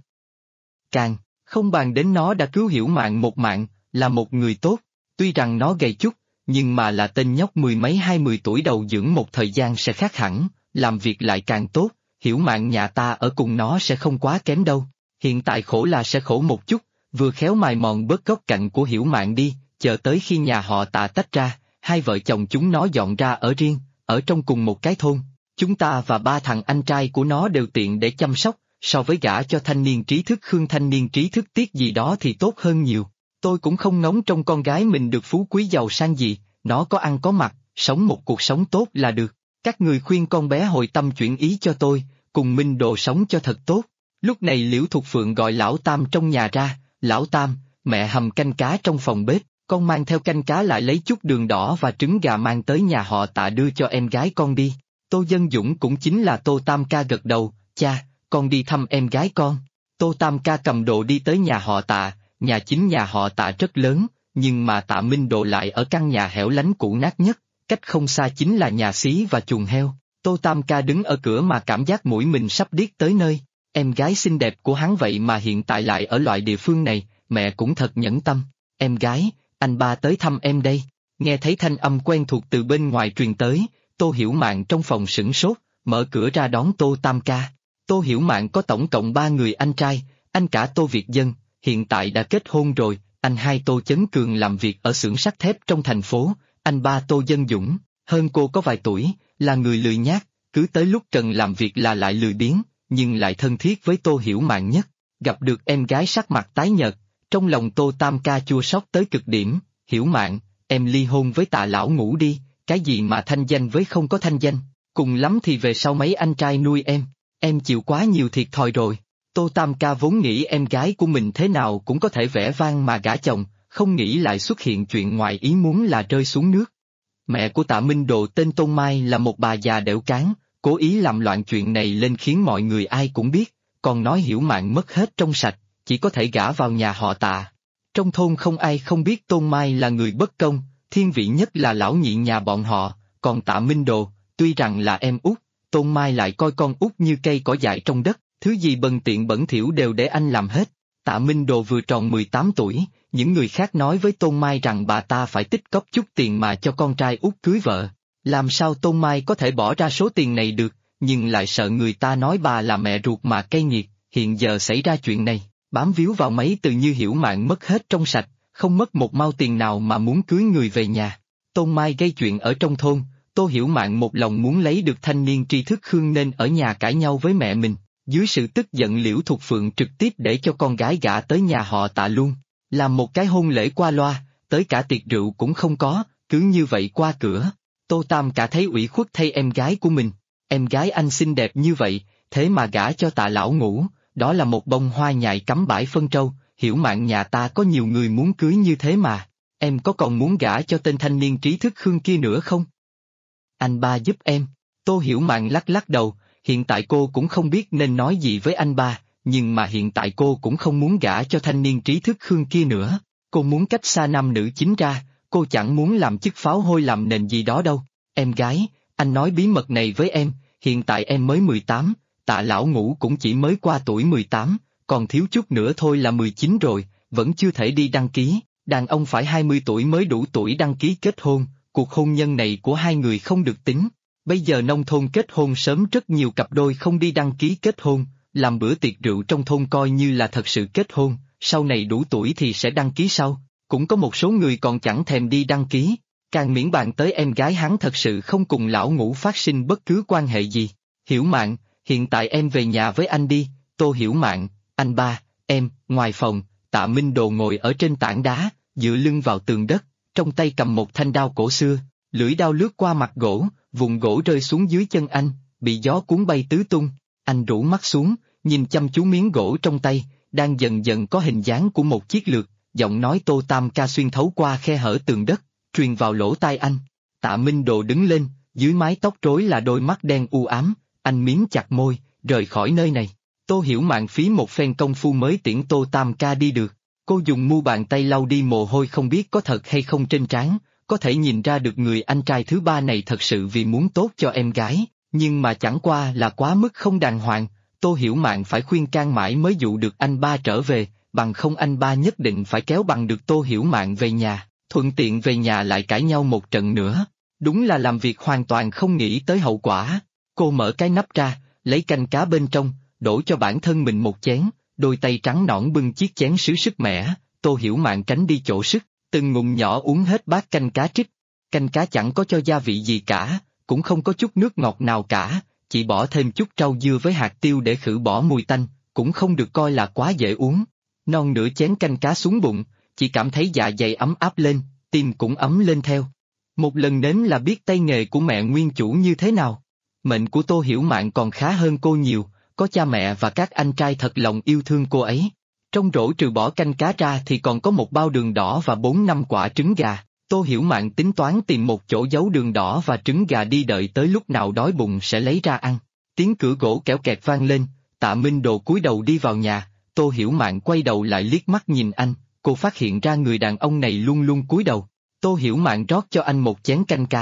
Càng không bàn đến nó đã cứu Hiểu Mạn một mạng, là một người tốt, tuy rằng nó gầy chút, nhưng mà là tên nhóc 10 mấy 20 tuổi đầu dưỡng một thời gian sẽ khác hẳn, làm việc lại càng tốt, Hiểu Mạn nhà ta ở cùng nó sẽ không quá kém đâu, hiện tại khổ là sẽ khổ một chút, vừa khéo mài mòn bớt góc cạnh của Hiểu Mạn đi, chờ tới khi nhà họ Tạ tách ra, hai vợ chồng chúng nó dọn ra ở riêng, ở trong cùng một cái thôn, chúng ta và 3 thằng anh trai của nó đều tiện để chăm sóc, so với gả cho thanh niên trí thức Khương thanh niên trí thức Tiết gì đó thì tốt hơn nhiều. Tôi cũng không ngóng trong con gái mình được phú quý giàu sang gì, nó có ăn có mặc, sống một cuộc sống tốt là được. Các người khuyên con bé hồi tâm chuyển ý cho tôi, cùng Minh Đồ sống cho thật tốt. Lúc này Liễu Thục Phượng gọi Lão Tam trong nhà ra, Lão Tam, mẹ hầm canh cá trong phòng bếp, con mang theo canh cá lại lấy chút đường đỏ và trứng gà mang tới nhà họ Tạ đưa cho em gái con đi. Tô Dân Dũng cũng chính là Tô Tam ca gật đầu, cha, con đi thăm em gái con. Tô Tam ca cầm đồ đi tới nhà họ Tạ, nhà họ Tạ rất lớn, nhưng mà Tạ Minh Đồ lại ở căn nhà hẻo lánh cũ nát nhất, cách không xa chính là nhà xí và chuồng heo. Tô Tam Ca đứng ở cửa mà cảm giác mũi mình sắp điếc tới nơi. Em gái xinh đẹp của hắn vậy mà hiện tại lại ở loại địa phương này, mẹ cũng thật nhẫn tâm. Em gái, anh ba tới thăm em đây. Nghe thấy thanh âm quen thuộc từ bên ngoài truyền tới, Tô Hiểu Mạn trong phòng sửng sốt, mở cửa ra đón Tô Tam Ca. Tô Hiểu Mạn có tổng cộng 3 người anh trai, anh cả Tô Việt Dân, hiện tại đã kết hôn rồi, anh hai Tô Chấn Cường làm việc ở xưởng sắt thép trong thành phố, anh ba Tô Dân Dũng, hơn cô có vài tuổi, là người lười nhác, cứ tới lúc cần làm việc là lại lười biếng, nhưng lại thân thiết với Tô Hiểu Mạn nhất. Gặp được em gái sắc mặt tái nhợt, trong lòng Tô Tam Ca chua xót tới cực điểm. Hiểu Mạn, em ly hôn với Tạ lão Ngũ đi, cái gì mà thanh danh với không có thanh danh, cùng lắm thì về sau mấy anh trai nuôi em chịu quá nhiều thiệt thòi rồi. Tô Tam Ca vốn nghĩ em gái của mình thế nào cũng có thể vẻ vang mà gả chồng, không nghĩ lại xuất hiện chuyện ngoài ý muốn là rơi xuống nước. Mẹ của Tạ Minh Đồ tên Tôn Mai là một bà già đẻo cán, cố ý làm loạn chuyện này lên khiến mọi người ai cũng biết, còn nói Hiểu Mạn mất hết trong sạch, chỉ có thể gả vào nhà họ Tạ. Trong thôn không ai không biết Tôn Mai là người bất công, thiên vị nhất là lão nhị nhà bọn họ, còn Tạ Minh Đồ, tuy rằng là em út, Tôn Mai lại coi con út như cây cỏ dại trong đất, thứ gì bần tiện bẩn thỉu đều để anh làm hết. Tạ Minh Đồ vừa tròn 18 tuổi, những người khác nói với Tôn Mai rằng bà ta phải tích cóp chút tiền mà cho con trai út cưới vợ. Làm sao Tôn Mai có thể bỏ ra số tiền này được, nhưng lại sợ người ta nói bà là mẹ ruột mà cay nghiệt, hiện giờ xảy ra chuyện này, bám víu vào mấy từ như Hiểu Mạn mất hết trong sạch, không mất một mao tiền nào mà muốn cưới người về nhà. Tôn Mai gây chuyện ở trong thôn, Tô Hiểu Mạn một lòng muốn lấy được thanh niên tri thức Khương nên ở nhà cãi nhau với mẹ mình, dưới sự tức giận Liễu Thục Phượng trực tiếp để cho con gái gả tới nhà họ Tạ luôn, làm một cái hôn lễ qua loa, tới cả tiệc rượu cũng không có, cứ như vậy qua cửa. Tô Tam Cả thấy ủy khuất thay em gái của mình, em gái anh xinh đẹp như vậy, thế mà gả cho Tạ lão Ngũ, đó là một bông hoa nhài cắm bãi phân trâu, Hiểu Mạn nhà ta có nhiều người muốn cưới như thế mà, em có còn muốn gả cho tên thanh niên trí thức Khương kia nữa không? Anh ba giúp em. Tô Hiểu Mạn lắc lắc đầu, hiện tại cô cũng không biết nên nói gì với anh ba, nhưng mà hiện tại cô cũng không muốn gả cho thanh niên trí thức Khương kia nữa, cô muốn cách xa nam nữ chính ra, cô chẳng muốn làm chức pháo hôi làm nền gì đó đâu. Em gái, anh nói bí mật này với em, hiện tại em mới 18, Tạ lão Ngũ cũng chỉ mới qua tuổi 18, còn thiếu chút nữa thôi là 19 rồi, vẫn chưa thể đi đăng ký, đàn ông phải 20 tuổi mới đủ tuổi đăng ký kết hôn, cuộc hôn nhân này của hai người không được tính. Bây giờ nông thôn kết hôn sớm rất nhiều cặp đôi không đi đăng ký kết hôn, làm bữa tiệc rượu trong thôn coi như là thật sự kết hôn, sau này đủ tuổi thì sẽ đăng ký sau, cũng có một số người còn chẳng thèm đi đăng ký, càng miễn bàn tới em gái hắn thật sự không cùng lão Ngũ phát sinh bất cứ quan hệ gì. Hiểu Mạn, hiện tại em về nhà với anh đi. Tô Hiểu Mạn, anh ba, em. Ngoài phòng, Tạ Minh Đồ ngồi ở trên tảng đá, dựa lưng vào tường đất, trong tay cầm một thanh đao cổ xưa, lưỡi đao lướt qua mặt gỗ, vùng gỗ rơi xuống dưới chân anh, bị gió cuốn bay tứ tung. Anh rũ mắt xuống, nhìn chăm chú miếng gỗ trong tay, đang dần dần có hình dáng của một chiếc lược, giọng nói Tô Tam Ca xuyên thấu qua khe hở tường đất, truyền vào lỗ tai anh. Tạ Minh Đồ đứng lên, dưới mái tóc rối là đôi mắt đen u ám, anh miếm chặt môi, rời khỏi nơi này. Tô Hiểu Mạn phí một phen công phu mới tiễn Tô Tam Ca đi được. Cô dùng mu bàn tay lau đi mồ hôi không biết có thật hay không trên trán, có thể nhìn ra được người anh trai thứ ba này thật sự vì muốn tốt cho em gái, nhưng mà chẳng qua là quá mức không đàng hoàng. Tô Hiểu Mạn phải khuyên can mãi mới dụ được anh ba trở về, bằng không anh ba nhất định phải kéo bằng được Tô Hiểu Mạn về nhà, thuận tiện về nhà lại cãi nhau một trận nữa. Đúng là làm việc hoàn toàn không nghĩ tới hậu quả. Cô mở cái nắp ra, lấy canh cá bên trong, đổ cho bản thân mình một chén, đôi tay trắng nõn bưng chiếc chén sứ sức mẻ. Tô Hiểu Mạn tránh đi chỗ sức, từng ngụm nhỏ uống hết bát canh cá trích. Canh cá chẳng có cho gia vị gì cả, cũng không có chút nước ngọt nào cả, chỉ bỏ thêm chút rau dưa với hạt tiêu để khử bỏ mùi tanh, cũng không được coi là quá dễ uống. Non nửa chén canh cá xuống bụng, chỉ cảm thấy dạ dày ấm áp lên, tim cũng ấm lên theo. Một lần nếm là biết tay nghề của mẹ nguyên chủ như thế nào. Mệnh của Tô Hiểu Mạn còn khá hơn cô nhiều, có cha mẹ và các anh trai thật lòng yêu thương cô ấy. Trong rổ trừ bỏ canh cá ra thì còn có một bao đường đỏ và 4-5 quả trứng gà. Tô Hiểu Mạn tính toán tìm một chỗ giấu đường đỏ và trứng gà đi đợi tới lúc nào đói bụng sẽ lấy ra ăn. Tiếng cửa gỗ kéo kẹt vang lên, Tạ Minh Đồ cúi đầu đi vào nhà, Tô Hiểu Mạn quay đầu lại liếc mắt nhìn anh, cô phát hiện ra người đàn ông này luôn luôn cúi đầu. Tô Hiểu Mạn rót cho anh một chén canh cá,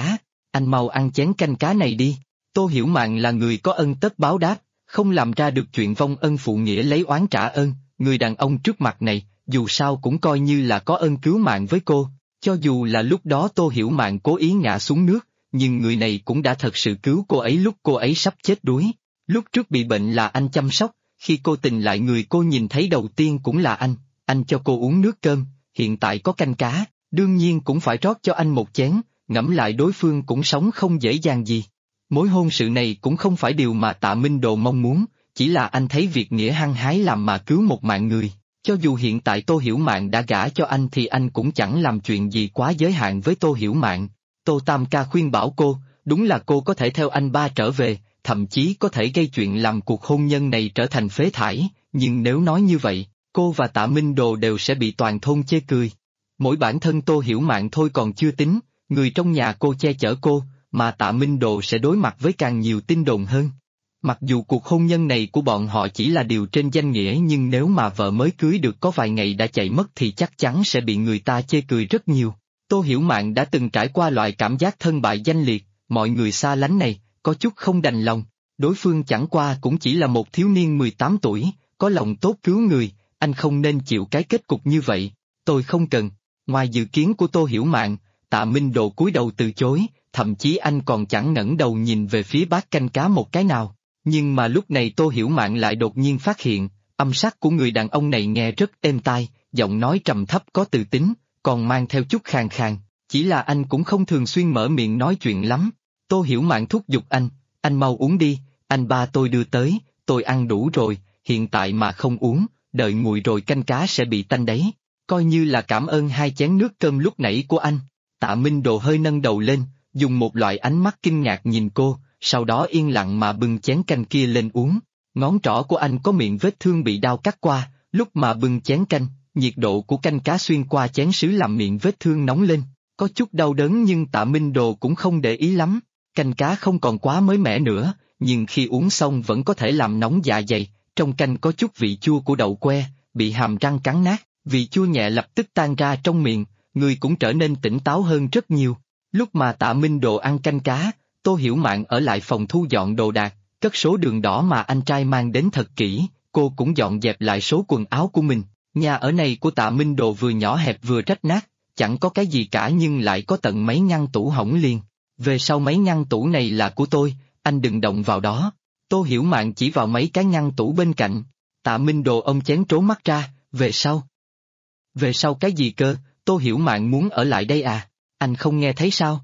anh mau ăn chén canh cá này đi. Tô Hiểu Mạn là người có ân tất báo đáp, không làm ra được chuyện vong ân phụ nghĩa lấy oán trả ơn, người đàn ông trước mặt này, dù sao cũng coi như là có ân cứu mạng với cô, cho dù là lúc đó Tô Hiểu Mạn cố ý ngã xuống nước, nhưng người này cũng đã thật sự cứu cô ấy lúc cô ấy sắp chết đuối. Lúc trước bị bệnh là anh chăm sóc, khi cô tỉnh lại người cô nhìn thấy đầu tiên cũng là anh cho cô uống nước cơm, hiện tại có canh cá, đương nhiên cũng phải rót cho anh một chén, ngẫm lại đối phương cũng sống không dễ dàng gì. Mối hôn sự này cũng không phải điều mà Tạ Minh Đồ mong muốn, chỉ là anh thấy việc nghĩa hăng hái làm mà cứu một mạng người. Cho dù hiện tại Tô Hiểu Mạn đã gả cho anh thì anh cũng chẳng làm chuyện gì quá giới hạn với Tô Hiểu Mạn. Tô Tam Ca khuyên bảo cô, đúng là cô có thể theo anh ba trở về, thậm chí có thể gây chuyện làm cuộc hôn nhân này trở thành phế thải, nhưng nếu nói như vậy, cô và Tạ Minh Đồ đều sẽ bị toàn thôn chê cười. Mỗi bản thân Tô Hiểu Mạn thôi còn chưa tính, người trong nhà cô che chở cô, mà Tạ Minh Đồ sẽ đối mặt với càng nhiều tin đồn hơn. Mặc dù cuộc hôn nhân này của bọn họ chỉ là điều trên danh nghĩa nhưng nếu mà vợ mới cưới được có vài ngày đã chạy mất thì chắc chắn sẽ bị người ta chê cười rất nhiều. Tô Hiểu Mạn đã từng trải qua loại cảm giác thân bại danh liệt, mọi người xa lánh này, có chút không đành lòng. Đối phương chẳng qua cũng chỉ là một thiếu niên 18 tuổi, có lòng tốt cứu người, anh không nên chịu cái kết cục như vậy. Tôi không cần. Ngoài dự kiến của Tô Hiểu Mạn, Tạ Minh Đồ cúi đầu từ chối, thậm chí anh còn chẳng ngẩng đầu nhìn về phía bát canh cá một cái nào. Nhưng mà lúc này Tô Hiểu Mạn lại đột nhiên phát hiện, âm sắc của người đàn ông này nghe rất êm tai, giọng nói trầm thấp có từ tính, còn mang theo chút khàn khàn, chỉ là anh cũng không thường xuyên mở miệng nói chuyện lắm. Tô Hiểu Mạn thúc giục anh mau uống đi, anh ba tôi đưa tới, tôi ăn đủ rồi, hiện tại mà không uống, đợi nguội rồi canh cá sẽ bị tanh đấy, coi như là cảm ơn hai chén nước cơm lúc nãy của anh. Tạ Minh Đồ hơi nâng đầu lên, dùng một loại ánh mắt kinh ngạc nhìn cô, sau đó yên lặng mà bưng chén canh kia lên uống. Ngón trỏ của anh có miệng vết thương bị đao cắt qua, lúc mà bưng chén canh, nhiệt độ của canh cá xuyên qua chén sứ làm miệng vết thương nóng lên, có chút đau đớn nhưng Tạ Minh Đồ cũng không để ý lắm. Canh cá không còn quá mới mẻ nữa, nhưng khi uống xong vẫn có thể làm nóng dạ dày, trong canh có chút vị chua của đậu que, bị hàm răng cắn nát, vị chua nhẹ lập tức tan ra trong miệng, người cũng trở nên tỉnh táo hơn rất nhiều. Lúc mà Tạ Minh Đồ ăn canh cá, Tô Hiểu Mạn ở lại phòng thu dọn đồ đạc, cất số đường đỏ mà anh trai mang đến thật kỹ, cô cũng dọn dẹp lại số quần áo của mình. Nhà ở này của Tạ Minh Đồ vừa nhỏ hẹp vừa rách nát, chẳng có cái gì cả nhưng lại có tận mấy ngăn tủ hỏng liền. Về sau mấy ngăn tủ này là của tôi, anh đừng động vào đó. Tô Hiểu Mạn chỉ vào mấy cái ngăn tủ bên cạnh. Tạ Minh Đồ ông chén trố mắt ra, về sau. Về sau cái gì cơ, Tô Hiểu Mạn muốn ở lại đây à, anh không nghe thấy sao?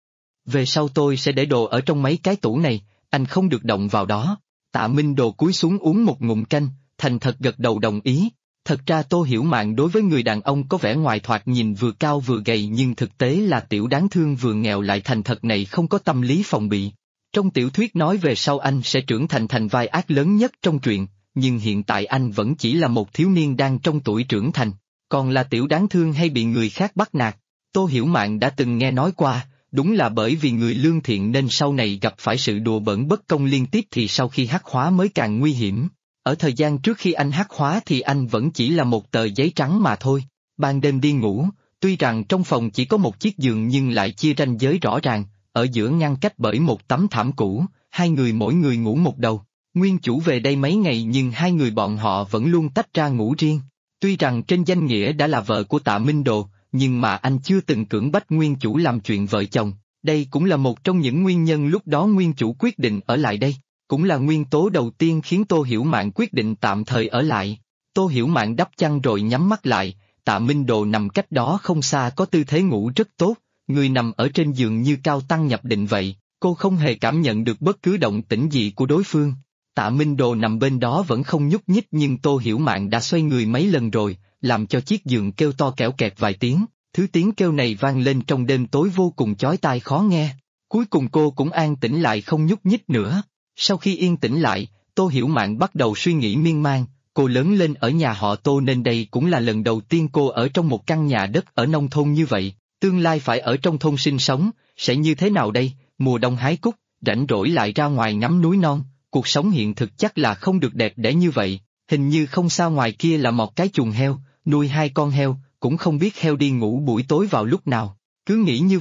Về sau tôi sẽ để đồ ở trong mấy cái tủ này, anh không được động vào đó. Tạ Minh Đồ cúi xuống uống một ngụm canh, thành thật gật đầu đồng ý. Thật ra Tô Hiểu Mạn đối với người đàn ông có vẻ ngoài thoạt nhìn vừa cao vừa gầy nhưng thực tế là tiểu đáng thương vừa nghèo lại thành thật này không có tâm lý phòng bị. Trong tiểu thuyết nói về sau anh sẽ trưởng thành vai ác lớn nhất trong truyện, nhưng hiện tại anh vẫn chỉ là một thiếu niên đang trong tuổi trưởng thành, còn là tiểu đáng thương hay bị người khác bắt nạt. Tô Hiểu Mạn đã từng nghe nói qua, đúng là bởi vì người lương thiện nên sau này gặp phải sự đùa bỡn bất công liên tiếp thì sau khi hắc hóa mới càng nguy hiểm. Ở thời gian trước khi anh hắc hóa thì anh vẫn chỉ là một tờ giấy trắng mà thôi. Ban đêm đi ngủ, tuy rằng trong phòng chỉ có một chiếc giường nhưng lại chia ranh giới rõ ràng, ở giữa ngăn cách bởi một tấm thảm cũ, hai người mỗi người ngủ một đầu. Nguyên chủ về đây mấy ngày nhưng hai người bọn họ vẫn luôn tách ra ngủ riêng. Tuy rằng trên danh nghĩa đã là vợ của Tạ Minh Đồ, nhưng mà anh chưa từng cưỡng bách nguyên chủ làm chuyện vợ chồng. Đây cũng là một trong những nguyên nhân lúc đó nguyên chủ quyết định ở lại đây. Cũng là nguyên tố đầu tiên khiến Tô Hiểu Mạn quyết định tạm thời ở lại. Tô Hiểu Mạn đắp chăn rồi nhắm mắt lại, Tạ Minh Đồ nằm cách đó không xa có tư thế ngủ rất tốt, người nằm ở trên giường như cao tăng nhập định vậy, cô không hề cảm nhận được bất cứ động tĩnh gì của đối phương. Tạ Minh Đồ nằm bên đó vẫn không nhúc nhích nhưng Tô Hiểu Mạn đã xoay người mấy lần rồi, làm cho chiếc giường kêu to kẽo kẹt vài tiếng, thứ tiếng kêu này vang lên trong đêm tối vô cùng chói tai khó nghe. Cuối cùng cô cũng an tĩnh lại không nhúc nhích nữa. Sau khi yên tĩnh lại, Tô Hiểu Mạn bắt đầu suy nghĩ miên man, cô lớn lên ở nhà họ Tô nên đây cũng là lần đầu tiên cô ở trong một căn nhà đất ở nông thôn như vậy, tương lai phải ở trong thôn sinh sống, sẽ như thế nào đây, mùa đông hái cúc, rảnh rỗi lại ra ngoài ngắm núi non, cuộc sống hiện thực chắc là không được đẹp đẽ như vậy, hình như không xa ngoài kia là một cái chuồng heo, nuôi hai con heo, cũng không biết heo đi ngủ buổi tối vào lúc nào, cứ nghĩ như vậy,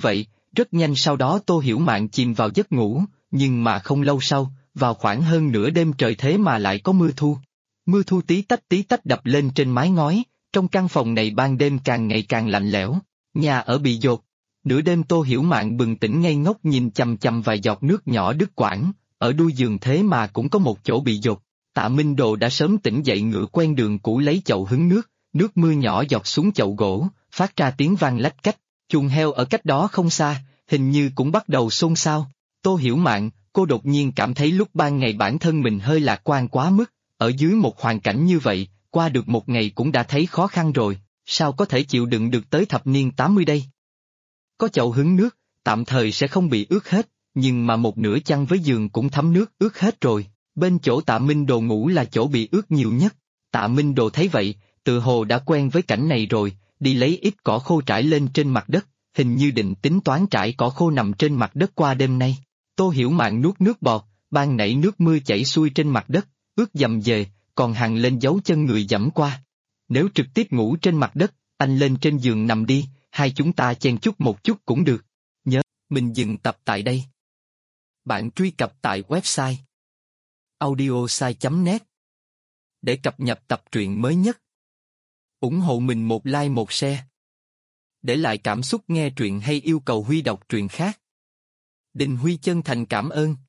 Rất nhanh sau đó Tô Hiểu Mạn chìm vào giấc ngủ, nhưng mà không lâu sau, vào khoảng hơn nửa đêm trời thế mà lại có mưa thu. Mưa thu tí tách đập lên trên mái ngói, trong căn phòng này ban đêm càng ngày càng lạnh lẽo, nhà ở bị dột. Nửa đêm Tô Hiểu Mạn bừng tỉnh ngây ngốc nhìn chằm chằm vài giọt nước nhỏ đứt quãng, ở đuôi giường thế mà cũng có một chỗ bị dột. Tạ Minh Đồ đã sớm tỉnh dậy ngựa quen đường cũ lấy chậu hứng nước mưa nhỏ giọt xuống chậu gỗ, phát ra tiếng vang lách cách, chuồng heo ở cách đó không xa, hình như cũng bắt đầu xôn xao. Tô Hiểu Mạn, cô đột nhiên cảm thấy lúc ban ngày bản thân mình hơi lạc quan quá mức, ở dưới một hoàn cảnh như vậy, qua được một ngày cũng đã thấy khó khăn rồi, sao có thể chịu đựng được tới thập niên 80 đây? Có chậu hứng nước, tạm thời sẽ không bị ướt hết, nhưng mà một nửa chăn với giường cũng thấm nước ướt hết rồi, bên chỗ Tạ Minh Đồ ngủ là chỗ bị ướt nhiều nhất. Tạ Minh Đồ thấy vậy, tự hồ đã quen với cảnh này rồi, đi lấy ít cỏ khô trải lên trên mặt đất, hình như định tính toán trải cỏ khô nằm trên mặt đất qua đêm nay. Tô Hiểu Mạn nuốt nước bọt, ban nãy nước mưa chảy xuôi trên mặt đất, ướt dầm dề, còn hằn lên dấu chân người dẫm qua. Nếu trực tiếp ngủ trên mặt đất, anh lên trên giường nằm đi, hai chúng ta chen chúc một chút cũng được. Nhớ, mình dừng tập tại đây. Bạn truy cập tại website audiosai.net để cập nhật tập truyện mới nhất. Ủng hộ mình một like một share. Để lại cảm xúc nghe truyện hay yêu cầu Huy đọc truyện khác. Đình Huy chân thành cảm ơn.